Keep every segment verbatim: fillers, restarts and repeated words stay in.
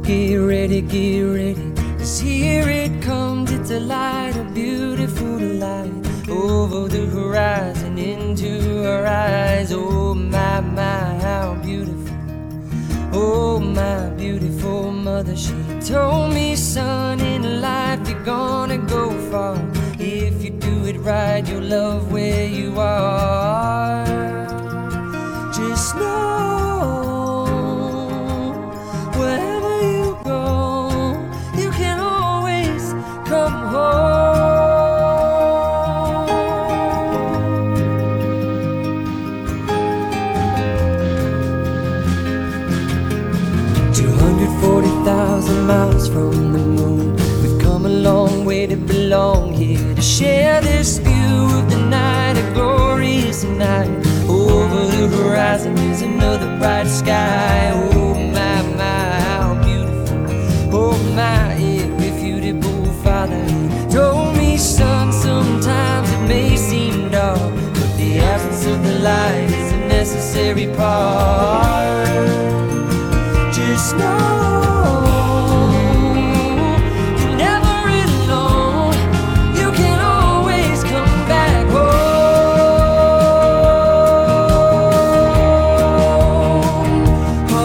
get ready, get ready, 'cause here it comes, it's a light, a beautiful light, over the horizon, into our eyes. Oh my, my, how beautiful. Oh my beautiful mother, she told me, son, in life you're gonna go far. If you do it right, you'll love where you are. Just know, wherever you go, you can always come home. two hundred forty thousand miles from the moon, we've come a long way to belong here, to share this view of the night, a glorious night. Over the horizon is another bright sky. Oh my, my, how beautiful. Oh my, irrefutable father, he told me, son, sometimes it may seem dark, but the absence of the light is a necessary part. Just know you're never alone. You can always come back home. Oh,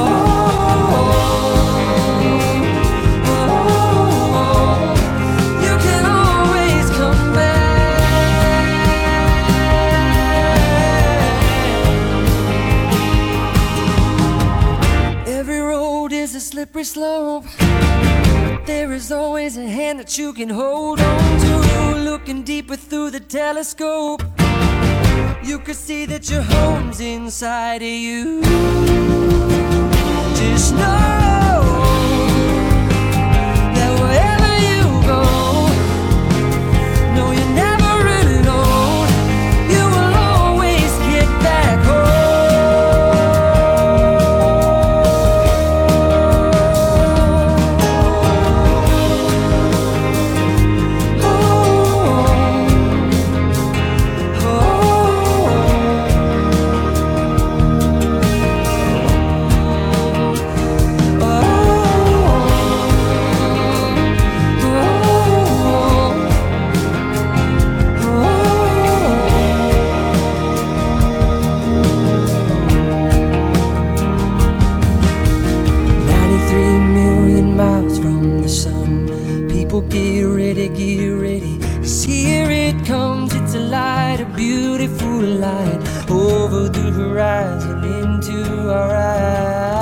oh, oh, you can always come back. Every road is a slippery slope, but there is always a hand that you can hold on to. Looking deeper through the telescope, you could see that your home's inside of you. Just know that wherever you go, no, you're never alone. You will always get back home. Get ready, get ready, 'cause here it comes, it's a light, a beautiful light, over the horizon, into our eyes.